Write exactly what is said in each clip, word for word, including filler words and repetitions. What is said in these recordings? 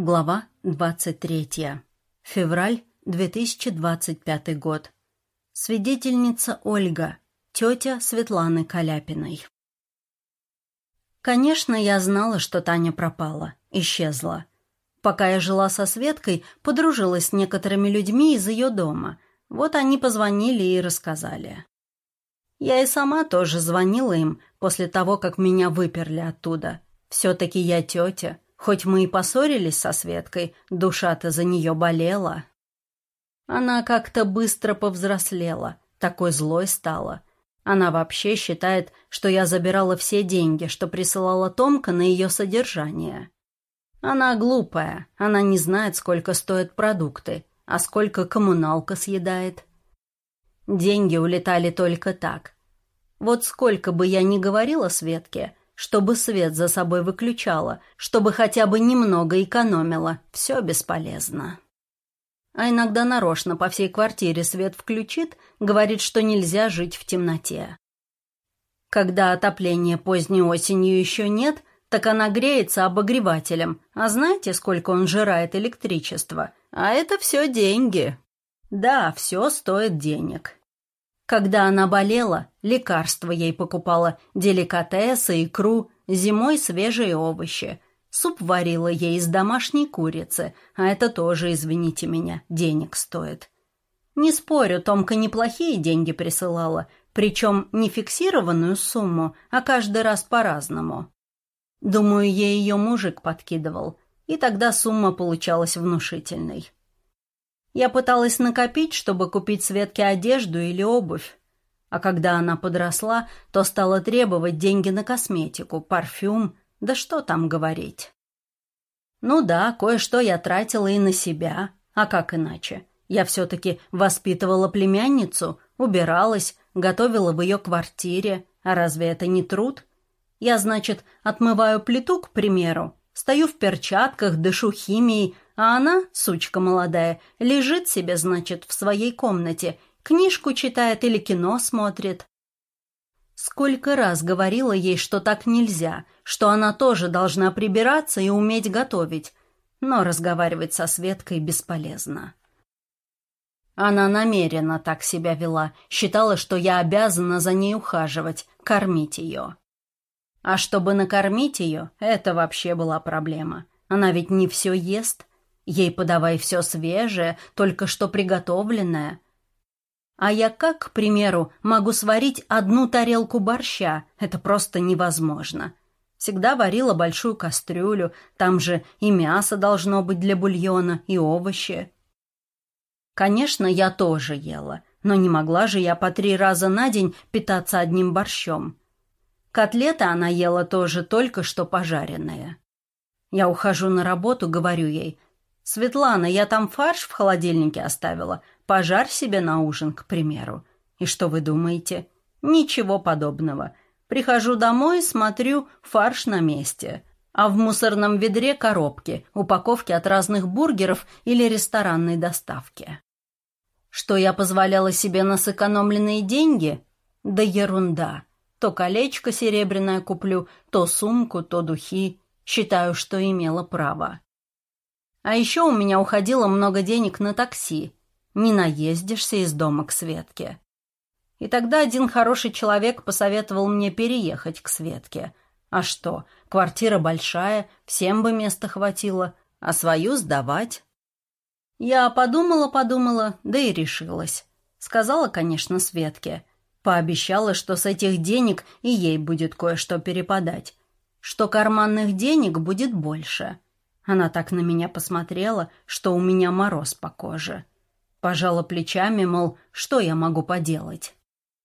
Глава двадцать третья. Февраль две тысячи двадцать пятый год. Свидетельница Ольга, тетя Светланы Каляпиной. Конечно, я знала, что Таня пропала, исчезла. Пока я жила со Светкой, подружилась с некоторыми людьми из ее дома. Вот они позвонили и рассказали. Я и сама тоже звонила им после того, как меня выперли оттуда. Все-таки я тетя. Хоть мы и поссорились со Светкой, душа-то за нее болела. Она как-то быстро повзрослела, такой злой стала. Она вообще считает, что я забирала все деньги, что присылала Томка на ее содержание. Она глупая, она не знает, сколько стоят продукты, а сколько коммуналка съедает. Деньги улетали только так. Вот сколько бы я ни говорила Светке, чтобы свет за собой выключала, чтобы хотя бы немного экономила, все бесполезно. А иногда нарочно по всей квартире свет включит, говорит, что нельзя жить в темноте. Когда отопления поздней осенью еще нет, так она греется обогревателем, а знаете, сколько он жирает электричества? А это все деньги. Да, все стоит денег. Когда она болела, лекарства ей покупала, деликатесы, икру, зимой свежие овощи. Суп варила ей из домашней курицы, а это тоже, извините меня, денег стоит. Не спорю, Томка неплохие деньги присылала, причем не фиксированную сумму, а каждый раз по-разному. Думаю, ей ее мужик подкидывал, и тогда сумма получалась внушительной. Я пыталась накопить, чтобы купить Светке одежду или обувь. А когда она подросла, то стала требовать деньги на косметику, парфюм, да что там говорить. Ну да, кое-что я тратила и на себя, а как иначе? Я все-таки воспитывала племянницу, убиралась, готовила в ее квартире, а разве это не труд? Я, значит, отмываю плиту, к примеру, стою в перчатках, дышу химией, а она, сучка молодая, лежит себе, значит, в своей комнате, книжку читает или кино смотрит. Сколько раз говорила ей, что так нельзя, что она тоже должна прибираться и уметь готовить, но разговаривать со Светкой бесполезно. Она намеренно так себя вела, считала, что я обязана за ней ухаживать, кормить ее. А чтобы накормить ее, это вообще была проблема. Она ведь не все ест. Ей подавай все свежее, только что приготовленное. А я как, к примеру, могу сварить одну тарелку борща? Это просто невозможно. Всегда варила большую кастрюлю, там же и мясо должно быть для бульона, и овощи. Конечно, я тоже ела, но не могла же я по три раза на день питаться одним борщом. Котлеты она ела тоже только что пожаренные. Я ухожу на работу, говорю ей: «Светлана, я там фарш в холодильнике оставила, пожарь себе на ужин, к примеру». И что вы думаете? Ничего подобного. Прихожу домой, смотрю, фарш на месте, а в мусорном ведре коробки, упаковки от разных бургеров или ресторанной доставки. Что я позволяла себе на сэкономленные деньги? Да ерунда. То колечко серебряное куплю, то сумку, то духи. Считаю, что имела право. А еще у меня уходило много денег на такси. Не наездишься из дома к Светке. И тогда один хороший человек посоветовал мне переехать к Светке. А что, квартира большая, всем бы места хватило, а свою сдавать. Я подумала-подумала, да и решилась. Сказала, конечно, Светке. Пообещала, что с этих денег и ей будет кое-что перепадать. Что карманных денег будет больше. Она так на меня посмотрела, что у меня мороз по коже. Пожала плечами, мол, что я могу поделать.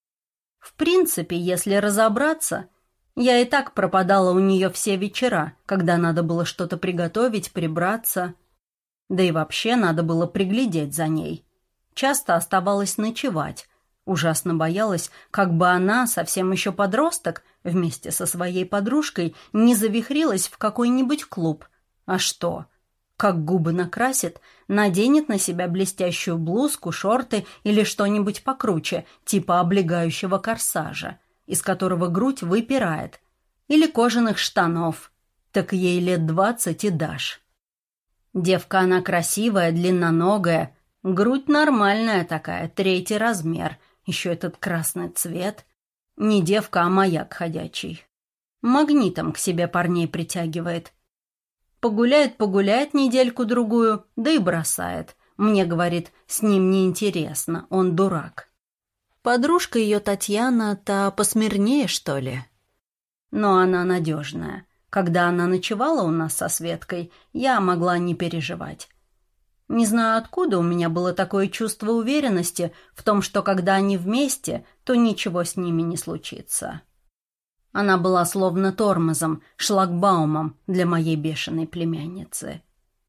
В принципе, если разобраться, я и так пропадала у нее все вечера, когда надо было что-то приготовить, прибраться. Да и вообще надо было приглядеть за ней. Часто оставалась ночевать. Ужасно боялась, как бы она, совсем еще подросток, вместе со своей подружкой, не завихрилась в какой-нибудь клуб. А что? Как губы накрасит, наденет на себя блестящую блузку, шорты или что-нибудь покруче, типа облегающего корсажа, из которого грудь выпирает, или кожаных штанов. Так ей лет двадцать и дашь. Девка она красивая, длинноногая, грудь нормальная такая, третий размер, еще этот красный цвет. Не девка, а маяк ходячий. Магнитом к себе парней притягивает. Погуляет-погуляет недельку-другую, да и бросает. Мне, говорит, с ним неинтересно, он дурак. Подружка ее Татьяна, та посмирнее, что ли? Но она надежная. Когда она ночевала у нас со Светкой, я могла не переживать. Не знаю, откуда у меня было такое чувство уверенности в том, что когда они вместе, то ничего с ними не случится. Она была словно тормозом, шлагбаумом для моей бешеной племянницы.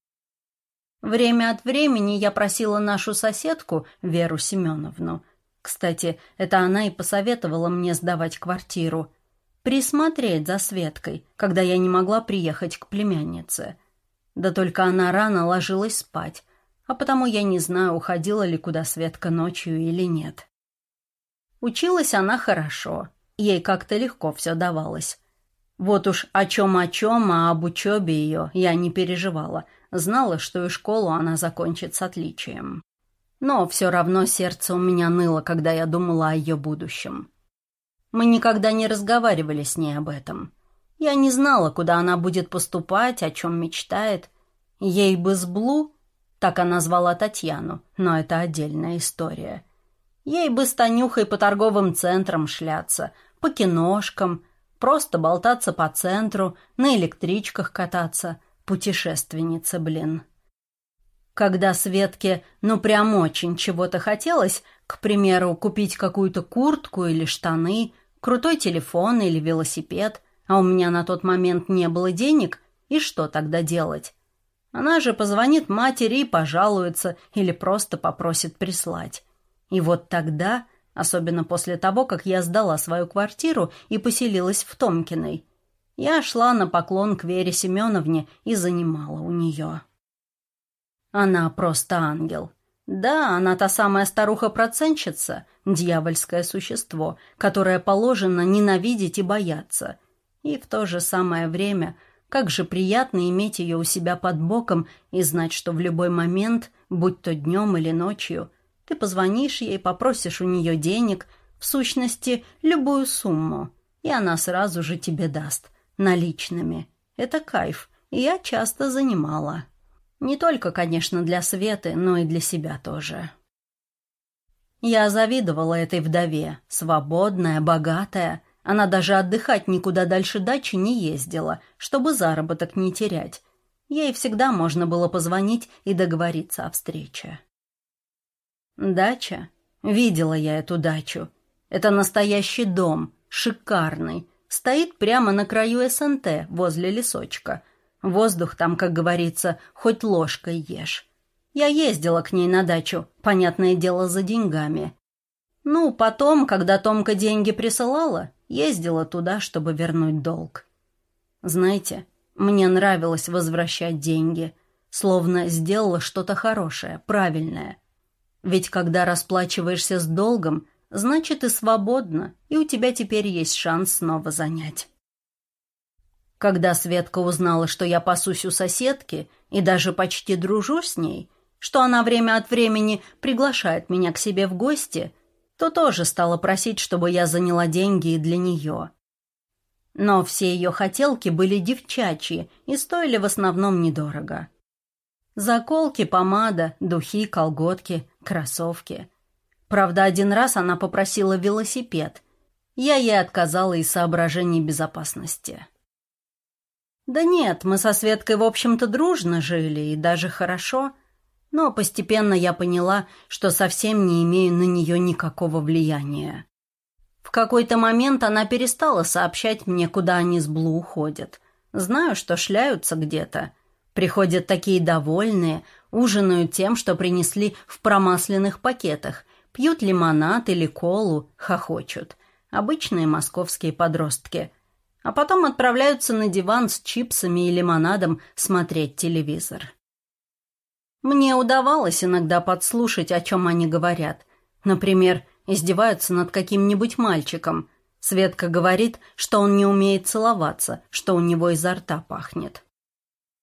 Время от времени я просила нашу соседку, Веру Семеновну, кстати, это она и посоветовала мне сдавать квартиру, присмотреть за Светкой, когда я не могла приехать к племяннице. Да только она рано ложилась спать, а потому я не знаю, уходила ли куда Светка ночью или нет. Училась она хорошо, ей как-то легко все давалось. Вот уж о чем о чем, а об учебе ее я не переживала, знала, что и школу она закончит с отличием. Но все равно сердце у меня ныло, когда я думала о ее будущем. Мы никогда не разговаривали с ней об этом. Я не знала, куда она будет поступать, о чем мечтает. Ей бы с Блу, так она звала Татьяну, но это отдельная история. Ей бы с Танюхой по торговым центрам шляться, по киношкам, просто болтаться по центру, на электричках кататься. Путешественница, блин. Когда Светке, ну прям очень чего-то хотелось, к примеру, купить какую-то куртку или штаны, крутой телефон или велосипед, а у меня на тот момент не было денег, и что тогда делать? Она же позвонит матери и пожалуется или просто попросит прислать. И вот тогда, особенно после того, как я сдала свою квартиру и поселилась в Томкиной, я шла на поклон к Вере Семеновне и занимала у нее. Она просто ангел. Да, она та самая старуха-процентщица, дьявольское существо, которое положено ненавидеть и бояться. И в то же самое время, как же приятно иметь ее у себя под боком и знать, что в любой момент, будь то днем или ночью, ты позвонишь ей, попросишь у нее денег, в сущности, любую сумму, и она сразу же тебе даст, наличными. Это кайф, и я часто занимала. Не только, конечно, для Светы, но и для себя тоже. Я завидовала этой вдове, свободная, богатая. Она даже отдыхать никуда дальше дачи не ездила, чтобы заработок не терять. Ей всегда можно было позвонить и договориться о встрече. Дача? Видела я эту дачу. Это настоящий дом, шикарный. Стоит прямо на краю эс эн тэ, возле лесочка. Воздух там, как говорится, хоть ложкой ешь. Я ездила к ней на дачу, понятное дело, за деньгами. Ну, потом, когда Томка деньги присылала, ездила туда, чтобы вернуть долг. Знаете, мне нравилось возвращать деньги, словно сделала что-то хорошее, правильное. Ведь когда расплачиваешься с долгом, значит и свободна, и у тебя теперь есть шанс снова занять. Когда Светка узнала, что я пасусь у соседки и даже почти дружу с ней, что она время от времени приглашает меня к себе в гости, то тоже стала просить, чтобы я заняла деньги и для нее. Но все ее хотелки были девчачьи и стоили в основном недорого. Заколки, помада, духи, колготки, кроссовки. Правда, один раз она попросила велосипед. Я ей отказала из соображений безопасности. Да нет, мы со Светкой, в общем-то, дружно жили, и даже хорошо. Но постепенно я поняла, что совсем не имею на нее никакого влияния. В какой-то момент она перестала сообщать мне, куда они с Блу уходят. Знаю, что шляются где-то. Приходят такие довольные, ужинают тем, что принесли в промасленных пакетах, пьют лимонад или колу, хохочут. Обычные московские подростки. А потом отправляются на диван с чипсами и лимонадом смотреть телевизор. Мне удавалось иногда подслушать, о чем они говорят. Например, издеваются над каким-нибудь мальчиком. Светка говорит, что он не умеет целоваться, что у него изо рта пахнет.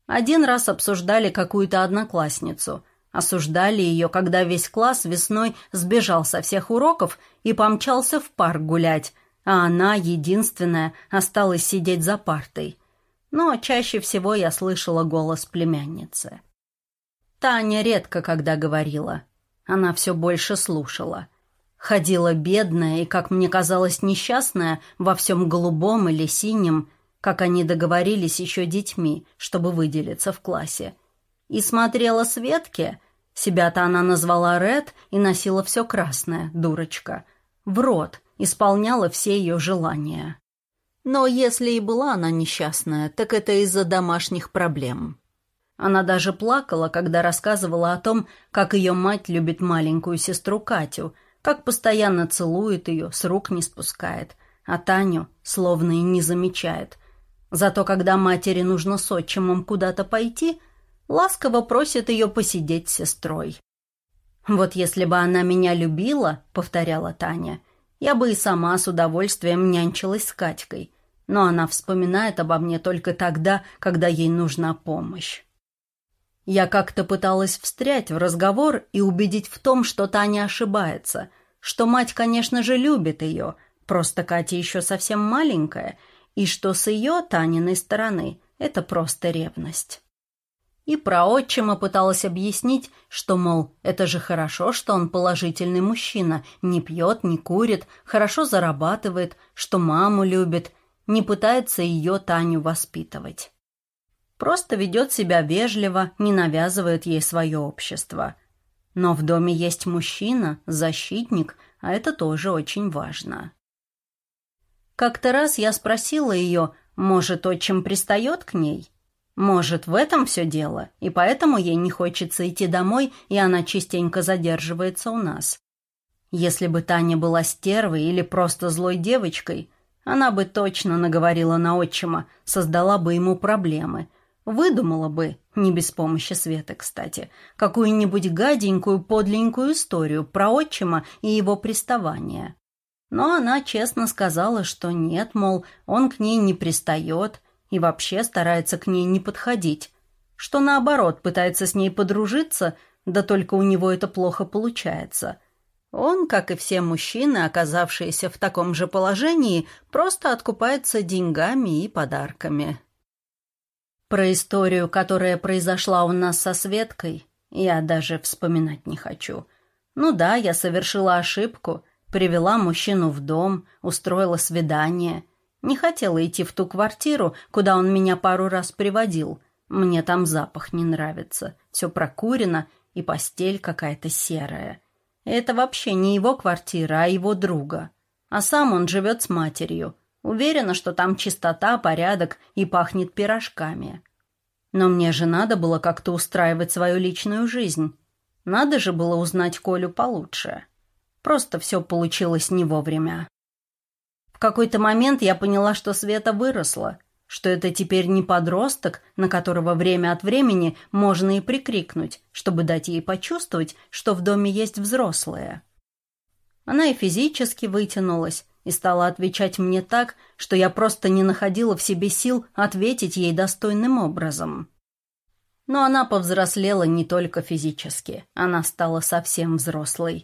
Один раз обсуждали какую-то одноклассницу. Осуждали ее, когда весь класс весной сбежал со всех уроков и помчался в парк гулять, а она, единственная, осталась сидеть за партой. Но чаще всего я слышала голос племянницы. Таня редко когда говорила. Она все больше слушала. Ходила бедная и, как мне казалось, несчастная во всем голубом или синем, как они договорились еще детьми, чтобы выделиться в классе. И смотрела Светке, себя-то она назвала Ред и носила все красное, дурочка, в рот, исполняла все ее желания. Но если и была она несчастная, так это из-за домашних проблем. Она даже плакала, когда рассказывала о том, как ее мать любит маленькую сестру Катю, как постоянно целует ее, с рук не спускает, а Таню словно и не замечает. Зато когда матери нужно с отчимом куда-то пойти, ласково просит ее посидеть с сестрой. «Вот если бы она меня любила, — повторяла Таня, — я бы и сама с удовольствием нянчилась с Катькой, но она вспоминает обо мне только тогда, когда ей нужна помощь». Я как-то пыталась встрять в разговор и убедить в том, что Таня ошибается, что мать, конечно же, любит ее, просто Катя еще совсем маленькая, и что с ее, Таниной стороны, это просто ревность. И про отчима пыталась объяснить, что, мол, это же хорошо, что он положительный мужчина, не пьет, не курит, хорошо зарабатывает, что маму любит, не пытается ее, Таню, воспитывать. Просто ведет себя вежливо, не навязывает ей свое общество. Но в доме есть мужчина, защитник, а это тоже очень важно. Как-то раз я спросила ее, может, отчим пристает к ней? Может, в этом все дело, и поэтому ей не хочется идти домой, и она частенько задерживается у нас. Если бы Таня была стервой или просто злой девочкой, она бы точно наговорила на отчима, создала бы ему проблемы, выдумала бы, не без помощи Светы, кстати, какую-нибудь гаденькую, подленькую историю про отчима и его приставания. Но она честно сказала, что нет, мол, он к ней не пристает и вообще старается к ней не подходить, что наоборот пытается с ней подружиться, да только у него это плохо получается. Он, как и все мужчины, оказавшиеся в таком же положении, просто откупается деньгами и подарками. Про историю, которая произошла у нас со Светкой, я даже вспоминать не хочу. Ну да, я совершила ошибку, привела мужчину в дом, устроила свидание. Не хотела идти в ту квартиру, куда он меня пару раз приводил. Мне там запах не нравится, все прокурено и постель какая-то серая. Это вообще не его квартира, а его друга. А сам он живет с матерью. Уверена, что там чистота, порядок и пахнет пирожками. Но мне же надо было как-то устраивать свою личную жизнь. Надо же было узнать Колю получше. Просто все получилось не вовремя. В какой-то момент я поняла, что Света выросла, что это теперь не подросток, на которого время от времени можно и прикрикнуть, чтобы дать ей почувствовать, что в доме есть взрослые. Она и физически вытянулась, и стала отвечать мне так, что я просто не находила в себе сил ответить ей достойным образом. Но она повзрослела не только физически, она стала совсем взрослой.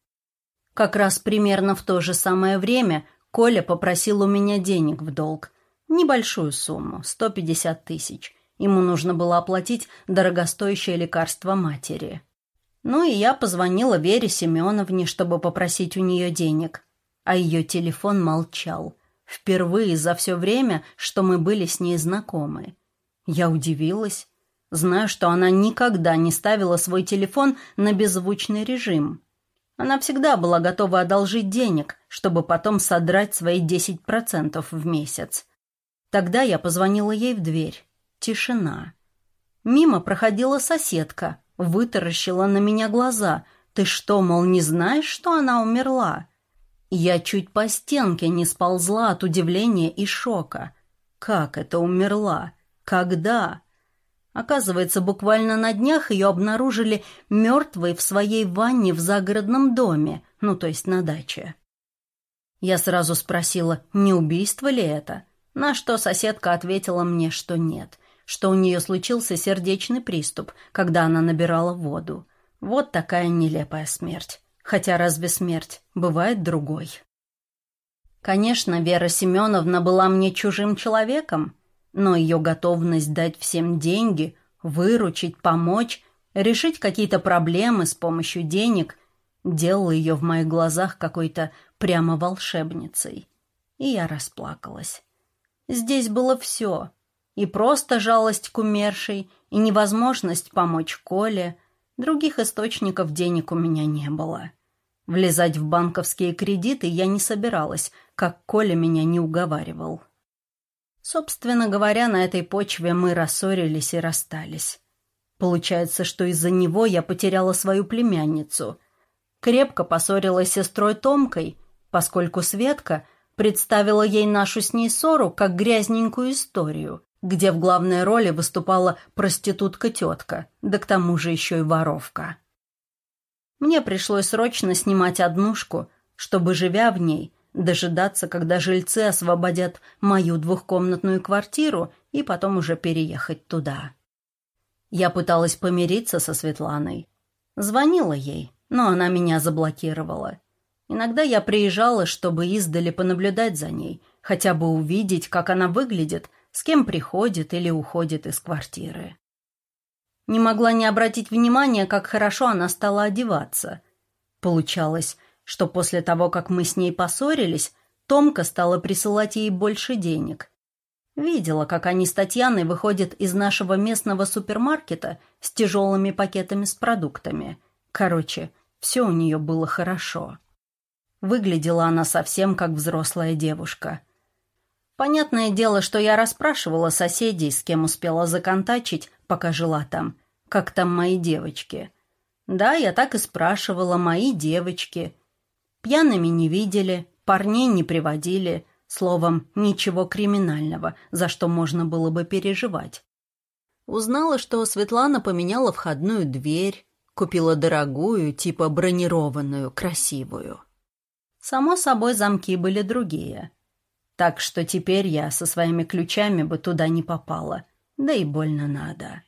Как раз примерно в то же самое время Коля попросил у меня денег в долг. Небольшую сумму, сто пятьдесят тысяч. Ему нужно было оплатить дорогостоящее лекарство матери. Ну и я позвонила Вере Семеновне, чтобы попросить у нее денег. А ее телефон молчал. Впервые за все время, что мы были с ней знакомы. Я удивилась. Знаю, что она никогда не ставила свой телефон на беззвучный режим. Она всегда была готова одолжить денег, чтобы потом содрать свои десять процентов в месяц. Тогда я позвонила ей в дверь. Тишина. Мимо проходила соседка, вытаращила на меня глаза. «Ты что, мол, не знаешь, что она умерла?» Я чуть по стенке не сползла от удивления и шока. Как это умерла? Когда? Оказывается, буквально на днях ее обнаружили мертвой в своей ванне в загородном доме, ну, то есть на даче. Я сразу спросила, не убийство ли это? На что соседка ответила мне, что нет, что у нее случился сердечный приступ, когда она набирала воду. Вот такая нелепая смерть. Хотя разве смерть бывает другой? Конечно, Вера Семеновна была мне чужим человеком, но ее готовность дать всем деньги, выручить, помочь, решить какие-то проблемы с помощью денег делала ее в моих глазах какой-то прямо волшебницей. И я расплакалась. Здесь было все. И просто жалость к умершей, и невозможность помочь Коле. Других источников денег у меня не было. Влезать в банковские кредиты я не собиралась, как Коля меня не уговаривал. Собственно говоря, на этой почве мы рассорились и расстались. Получается, что из-за него я потеряла свою племянницу. Крепко поссорилась с сестрой Томкой, поскольку Светка представила ей нашу с ней ссору как грязненькую историю, где в главной роли выступала проститутка-тетка, да к тому же еще и воровка. Мне пришлось срочно снимать однушку, чтобы, живя в ней, дожидаться, когда жильцы освободят мою двухкомнатную квартиру и потом уже переехать туда. Я пыталась помириться со Светланой. Звонила ей, но она меня заблокировала. Иногда я приезжала, чтобы издали понаблюдать за ней, хотя бы увидеть, как она выглядит, с кем приходит или уходит из квартиры. Не могла не обратить внимания, как хорошо она стала одеваться. Получалось, что после того, как мы с ней поссорились, Томка стала присылать ей больше денег. Видела, как они с Татьяной выходят из нашего местного супермаркета с тяжелыми пакетами с продуктами. Короче, все у нее было хорошо. Выглядела она совсем как взрослая девушка. Понятное дело, что я расспрашивала соседей, с кем успела законтачить, пока жила там, как там мои девочки. Да, я так и спрашивала, мои девочки. Пьяными не видели, парней не приводили, словом, ничего криминального, за что можно было бы переживать. Узнала, что Светлана поменяла входную дверь, купила дорогую, типа бронированную, красивую. Само собой, замки были другие. Так что теперь я со своими ключами бы туда не попала, да и больно надо.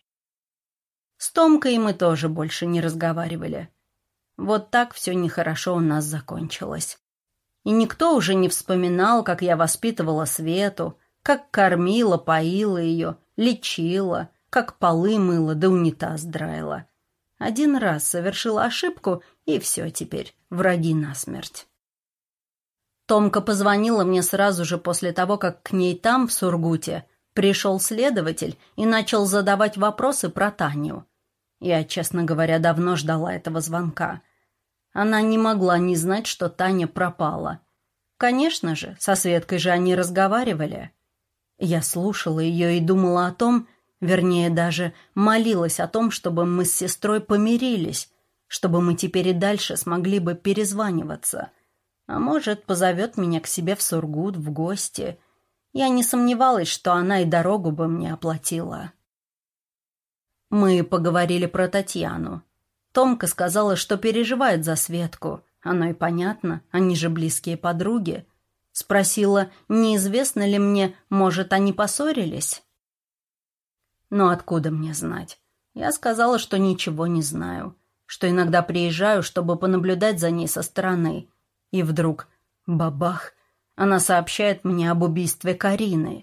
С Томкой мы тоже больше не разговаривали. Вот так все нехорошо у нас закончилось. И никто уже не вспоминал, как я воспитывала Свету, как кормила, поила ее, лечила, как полы мыла да унитаз драила. Один раз совершила ошибку, и все теперь, враги насмерть. Томка позвонила мне сразу же после того, как к ней там, в Сургуте, пришел следователь и начал задавать вопросы про Таню. Я, честно говоря, давно ждала этого звонка. Она не могла не знать, что Таня пропала. Конечно же, со Светкой же они разговаривали. Я слушала ее и думала о том, вернее, даже молилась о том, чтобы мы с сестрой помирились, чтобы мы теперь и дальше смогли бы перезваниваться. А может, позовет меня к себе в Сургут в гости. Я не сомневалась, что она и дорогу бы мне оплатила. Мы поговорили про Татьяну. Томка сказала, что переживает за Светку. Оно и понятно, они же близкие подруги. Спросила, неизвестно ли мне, может, они поссорились? Но откуда мне знать? Я сказала, что ничего не знаю, что иногда приезжаю, чтобы понаблюдать за ней со стороны. И вдруг, бабах, она сообщает мне об убийстве Карины.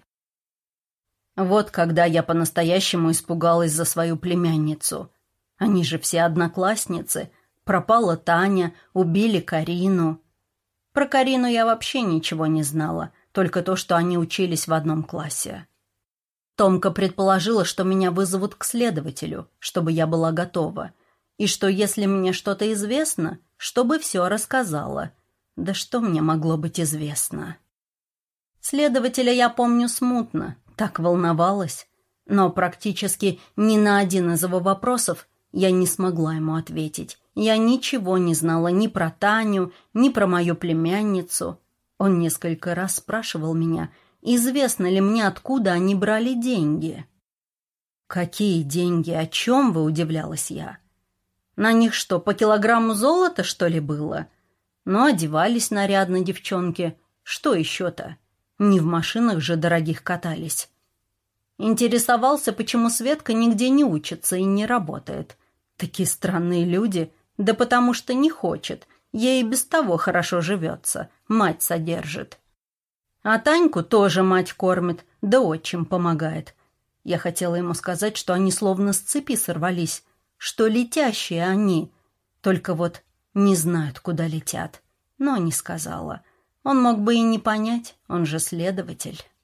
Вот когда я по-настоящему испугалась за свою племянницу. Они же все одноклассницы. Пропала Таня, убили Карину. Про Карину я вообще ничего не знала, только то, что они учились в одном классе. Томка предположила, что меня вызовут к следователю, чтобы я была готова, и что, если мне что-то известно, чтобы все рассказала. Да что мне могло быть известно? Следователя я помню смутно, так волновалась, но практически ни на один из его вопросов я не смогла ему ответить. Я ничего не знала ни про Таню, ни про мою племянницу. Он несколько раз спрашивал меня, известно ли мне, откуда они брали деньги. «Какие деньги? О чем вы?» — удивлялась я. «На них что, по килограмму золота, что ли, было? Но одевались нарядно девчонки. Что еще-то? Не в машинах же дорогих катались». Интересовался, почему Светка нигде не учится и не работает. Такие странные люди. Да потому что не хочет. Ей и без того хорошо живется. Мать содержит. А Таньку тоже мать кормит, да отчим помогает. Я хотела ему сказать, что они словно с цепи сорвались, что летящие они. Только вот не знают, куда летят. Но не сказала. Он мог бы и не понять, он же следователь.